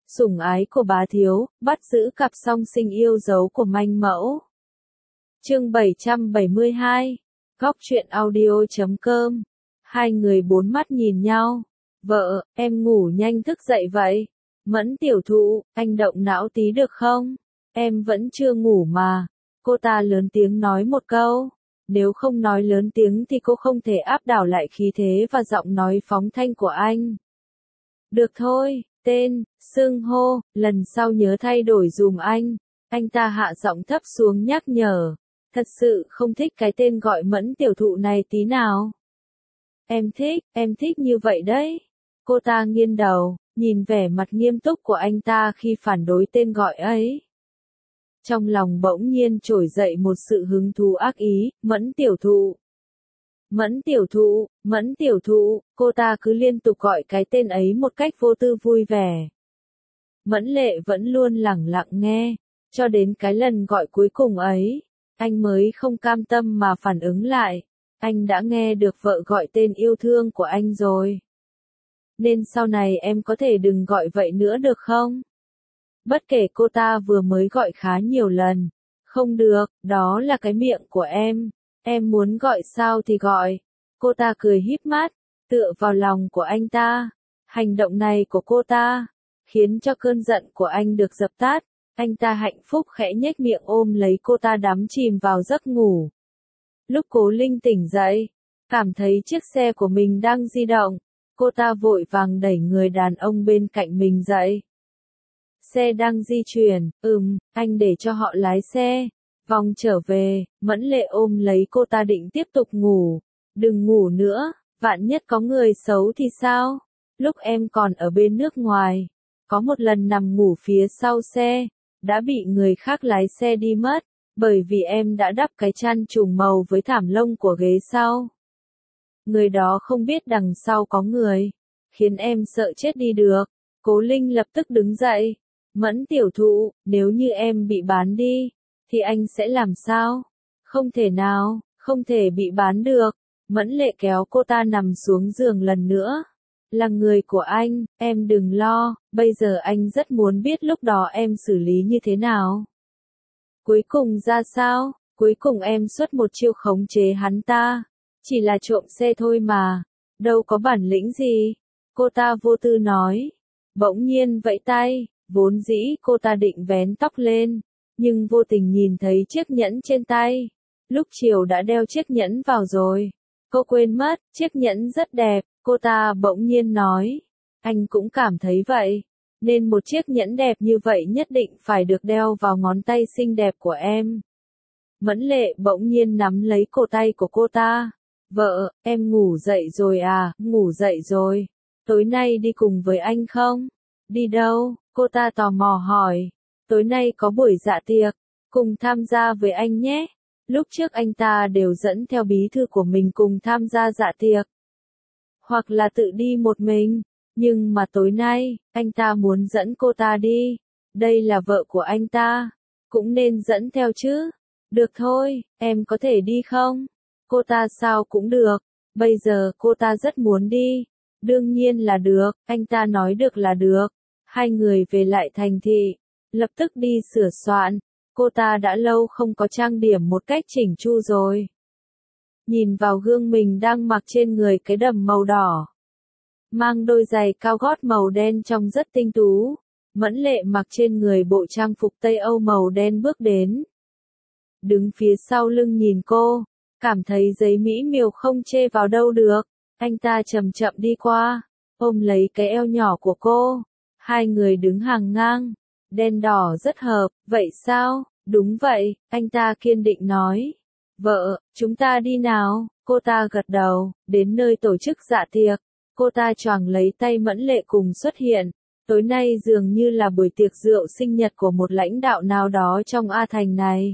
Sủng ái của bá thiếu, bắt giữ cặp song sinh yêu dấu của manh mẫu. Chương 772. Góc truyện audio.com. Hai người bốn mắt nhìn nhau. Vợ, em ngủ nhanh thức dậy vậy. Mẫn tiểu thụ, anh động não tí được không? Em vẫn chưa ngủ mà. Cô ta lớn tiếng nói một câu. Nếu không nói lớn tiếng thì cô không thể áp đảo lại khí thế và giọng nói phóng thanh của anh. Được thôi, tên, xưng hô, lần sau nhớ thay đổi dùm anh. Anh ta hạ giọng thấp xuống nhắc nhở. Thật sự không thích cái tên gọi Mẫn tiểu thụ này tí nào. Em thích như vậy đấy. Cô ta nghiêng đầu, nhìn vẻ mặt nghiêm túc của anh ta khi phản đối tên gọi ấy. Trong lòng bỗng nhiên trỗi dậy một sự hứng thú ác ý, Mẫn tiểu thụ. Mẫn tiểu thụ, Mẫn tiểu thụ, cô ta cứ liên tục gọi cái tên ấy một cách vô tư vui vẻ. Mẫn Lệ vẫn luôn lẳng lặng nghe, cho đến cái lần gọi cuối cùng ấy, anh mới không cam tâm mà phản ứng lại. Anh đã nghe được vợ gọi tên yêu thương của anh rồi. Nên sau này em có thể đừng gọi vậy nữa được không? Bất kể cô ta vừa mới gọi khá nhiều lần. Không được, đó là cái miệng của em muốn gọi sao thì gọi. Cô ta cười híp mắt, tựa vào lòng của anh ta. Hành động này của cô ta, khiến cho cơn giận của anh được dập tắt. Anh ta hạnh phúc khẽ nhếch miệng ôm lấy cô ta đắm chìm vào giấc ngủ. Lúc Cố Linh tỉnh dậy, cảm thấy chiếc xe của mình đang di động, cô ta vội vàng đẩy người đàn ông bên cạnh mình dậy. Xe đang di chuyển, anh để cho họ lái xe. Vòng trở về, Mẫn Lệ ôm lấy cô ta định tiếp tục ngủ. Đừng ngủ nữa, vạn nhất có người xấu thì sao? Lúc em còn ở bên nước ngoài, có một lần nằm ngủ phía sau xe, đã bị người khác lái xe đi mất, bởi vì em đã đắp cái chăn trùng màu với thảm lông của ghế sau. Người đó không biết đằng sau có người, khiến em sợ chết đi được. Cố Linh lập tức đứng dậy. Mẫn tiểu thụ, nếu như em bị bán đi, thì anh sẽ làm sao? Không thể nào, không thể bị bán được. Mẫn Lệ kéo cô ta nằm xuống giường lần nữa. Là người của anh, em đừng lo, bây giờ anh rất muốn biết lúc đó em xử lý như thế nào. Cuối cùng ra sao? Cuối cùng em xuất một chiêu khống chế hắn ta. Chỉ là trộm xe thôi mà, đâu có bản lĩnh gì. Cô ta vô tư nói. Bỗng nhiên vẫy tay, vốn dĩ cô ta định vén tóc lên, nhưng vô tình nhìn thấy chiếc nhẫn trên tay. Lúc chiều đã đeo chiếc nhẫn vào rồi. Cô quên mất, chiếc nhẫn rất đẹp, cô ta bỗng nhiên nói. Anh cũng cảm thấy vậy, nên một chiếc nhẫn đẹp như vậy nhất định phải được đeo vào ngón tay xinh đẹp của em. Mẫn Lệ bỗng nhiên nắm lấy cổ tay của cô ta. Vợ, em ngủ dậy rồi à? Ngủ dậy rồi. Tối nay đi cùng với anh không? Đi đâu? Cô ta tò mò hỏi. Tối nay có buổi dạ tiệc, cùng tham gia với anh nhé. Lúc trước anh ta đều dẫn theo bí thư của mình cùng tham gia dạ tiệc. Hoặc là tự đi một mình. Nhưng mà tối nay, anh ta muốn dẫn cô ta đi. Đây là vợ của anh ta. Cũng nên dẫn theo chứ. Được thôi, em có thể đi không? Cô ta sao cũng được. Bây giờ cô ta rất muốn đi. Đương nhiên là được, anh ta nói được là được. Hai người về lại thành thị. Lập tức đi sửa soạn. Cô ta đã lâu không có trang điểm một cách chỉnh chu rồi. Nhìn vào gương mình đang mặc trên người cái đầm màu đỏ. Mang đôi giày cao gót màu đen trông rất tinh tú. Mẫn Lệ mặc trên người bộ trang phục Tây Âu màu đen bước đến. Đứng phía sau lưng nhìn cô, cảm thấy giấy mỹ miều không chê vào đâu được. Anh ta chậm chậm đi qua, ôm lấy cái eo nhỏ của cô. Hai người đứng hàng ngang, đen đỏ rất hợp, vậy sao? Đúng vậy, anh ta kiên định nói. Vợ, chúng ta đi nào. Cô ta gật đầu, đến nơi tổ chức dạ tiệc. Cô ta choàng lấy tay Mẫn Lệ cùng xuất hiện. Tối nay dường như là buổi tiệc rượu sinh nhật của một lãnh đạo nào đó trong A Thành này.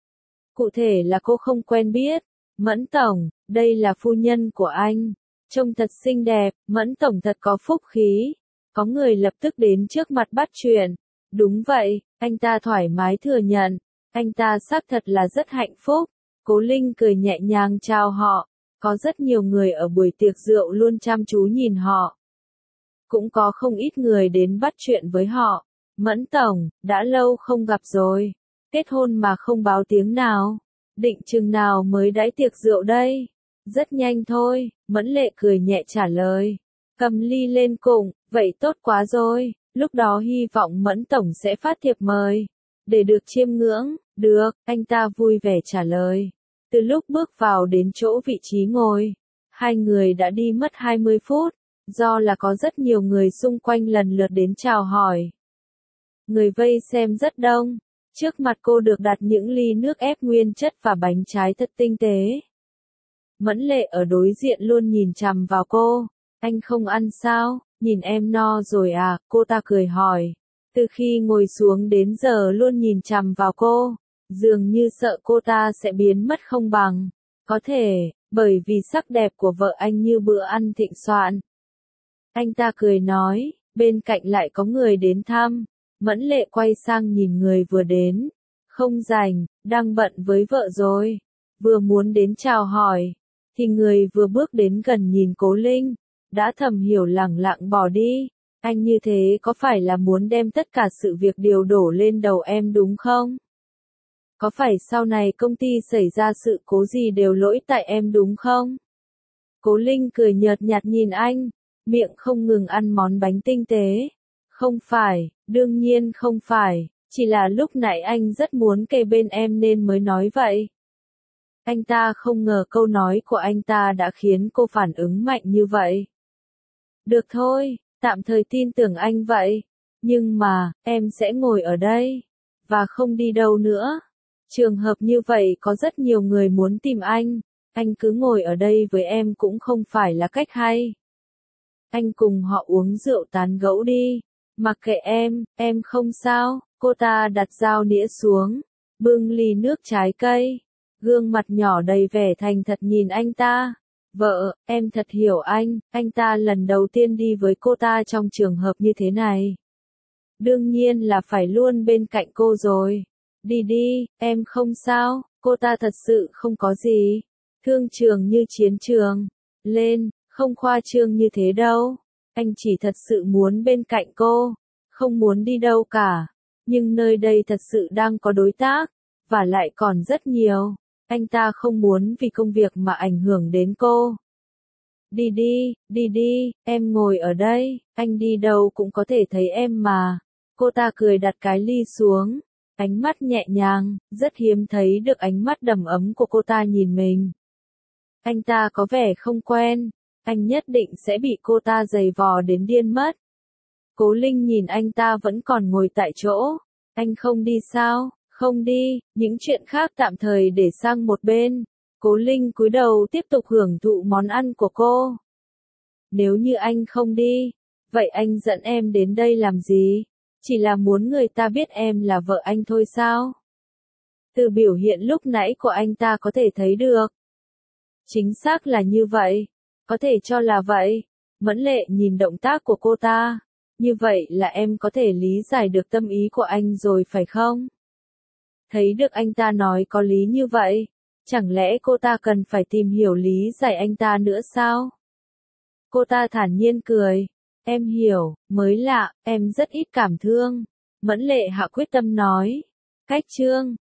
Cụ thể là cô không quen biết. Mẫn Tổng, đây là phu nhân của anh. Trông thật xinh đẹp, Mẫn Tổng thật có phúc khí. Có người lập tức đến trước mặt bắt chuyện. Đúng vậy, anh ta thoải mái thừa nhận. Anh ta xác thật là rất hạnh phúc. Cố Linh cười nhẹ nhàng chào họ. Có rất nhiều người ở buổi tiệc rượu luôn chăm chú nhìn họ. cũng có không ít người đến bắt chuyện với họ. Mẫn tổng, đã lâu không gặp rồi. Kết hôn mà không báo tiếng nào. Định chừng nào mới đãi tiệc rượu đây? Rất nhanh thôi, Mẫn Lệ cười nhẹ trả lời. Cầm ly lên cùng, vậy tốt quá rồi, lúc đó hy vọng Mẫn tổng sẽ phát thiệp mời. Để được chiêm ngưỡng, được, anh ta vui vẻ trả lời. Từ lúc bước vào đến chỗ vị trí ngồi, hai người đã đi mất 20 phút, do là có rất nhiều người xung quanh lần lượt đến chào hỏi. Người vây xem rất đông, trước mặt cô được đặt những ly nước ép nguyên chất và bánh trái thật tinh tế. Mẫn Lệ ở đối diện luôn nhìn chằm vào cô. Anh không ăn sao, nhìn em no rồi à, cô ta cười hỏi. Từ khi ngồi xuống đến giờ luôn nhìn chằm vào cô, dường như sợ cô ta sẽ biến mất không bằng. Có thể, bởi vì sắc đẹp của vợ anh như bữa ăn thịnh soạn. Anh ta cười nói, bên cạnh lại có người đến thăm. Mẫn Lệ quay sang nhìn người vừa đến. Không rảnh, đang bận với vợ rồi. Vừa muốn đến chào hỏi, thì người vừa bước đến gần nhìn Cố Linh, đã thầm hiểu lẳng lặng bỏ đi. Anh như thế có phải là muốn đem tất cả sự việc đều đổ lên đầu em đúng không? Có phải sau này công ty xảy ra sự cố gì đều lỗi tại em đúng không? Cố Linh cười nhợt nhạt nhìn anh, miệng không ngừng ăn món bánh tinh tế. Không phải, đương nhiên không phải, chỉ là lúc nãy anh rất muốn kề bên em nên mới nói vậy. Anh ta không ngờ câu nói của anh ta đã khiến cô phản ứng mạnh như vậy. Được thôi, tạm thời tin tưởng anh vậy. Nhưng mà, em sẽ ngồi ở đây, và không đi đâu nữa. Trường hợp như vậy có rất nhiều người muốn tìm anh cứ ngồi ở đây với em cũng không phải là cách hay. Anh cùng họ uống rượu tán gẫu đi. Mặc kệ em không sao. Cô ta đặt dao nĩa xuống, bưng ly nước trái cây. Gương mặt nhỏ đầy vẻ thành thật nhìn anh ta. Vợ, em thật hiểu anh ta lần đầu tiên đi với cô ta trong trường hợp như thế này. Đương nhiên là phải luôn bên cạnh cô rồi. Đi đi, em không sao, cô ta thật sự không có gì. Thương trường như chiến trường. Lên, không khoa trương như thế đâu. Anh chỉ thật sự muốn bên cạnh cô, không muốn đi đâu cả. Nhưng nơi đây thật sự đang có đối tác, và lại còn rất nhiều. Anh ta không muốn vì công việc mà ảnh hưởng đến cô. Đi đi, em ngồi ở đây, anh đi đâu cũng có thể thấy em mà. Cô ta cười đặt cái ly xuống, ánh mắt nhẹ nhàng, rất hiếm thấy được ánh mắt đầm ấm của cô ta nhìn mình. Anh ta có vẻ không quen, anh nhất định sẽ bị cô ta giày vò đến điên mất. Cố Linh nhìn anh ta vẫn còn ngồi tại chỗ. Anh không đi sao? Không đi, những chuyện khác tạm thời để sang một bên. Cố Linh cúi đầu tiếp tục hưởng thụ món ăn của cô. Nếu như anh không đi, vậy anh dẫn em đến đây làm gì? Chỉ là muốn người ta biết em là vợ anh thôi sao? Từ biểu hiện lúc nãy của anh ta có thể thấy được. Chính xác là như vậy. Có thể cho là vậy. Mẫn Lệ nhìn động tác của cô ta. Như vậy là em có thể lý giải được tâm ý của anh rồi phải không? Thấy được anh ta nói có lý như vậy. Chẳng lẽ cô ta cần phải tìm hiểu lý giải anh ta nữa sao? Cô ta thản nhiên cười. Em hiểu, mới lạ, em rất ít cảm thương. Mẫn Lệ hạ quyết tâm nói. Cách chương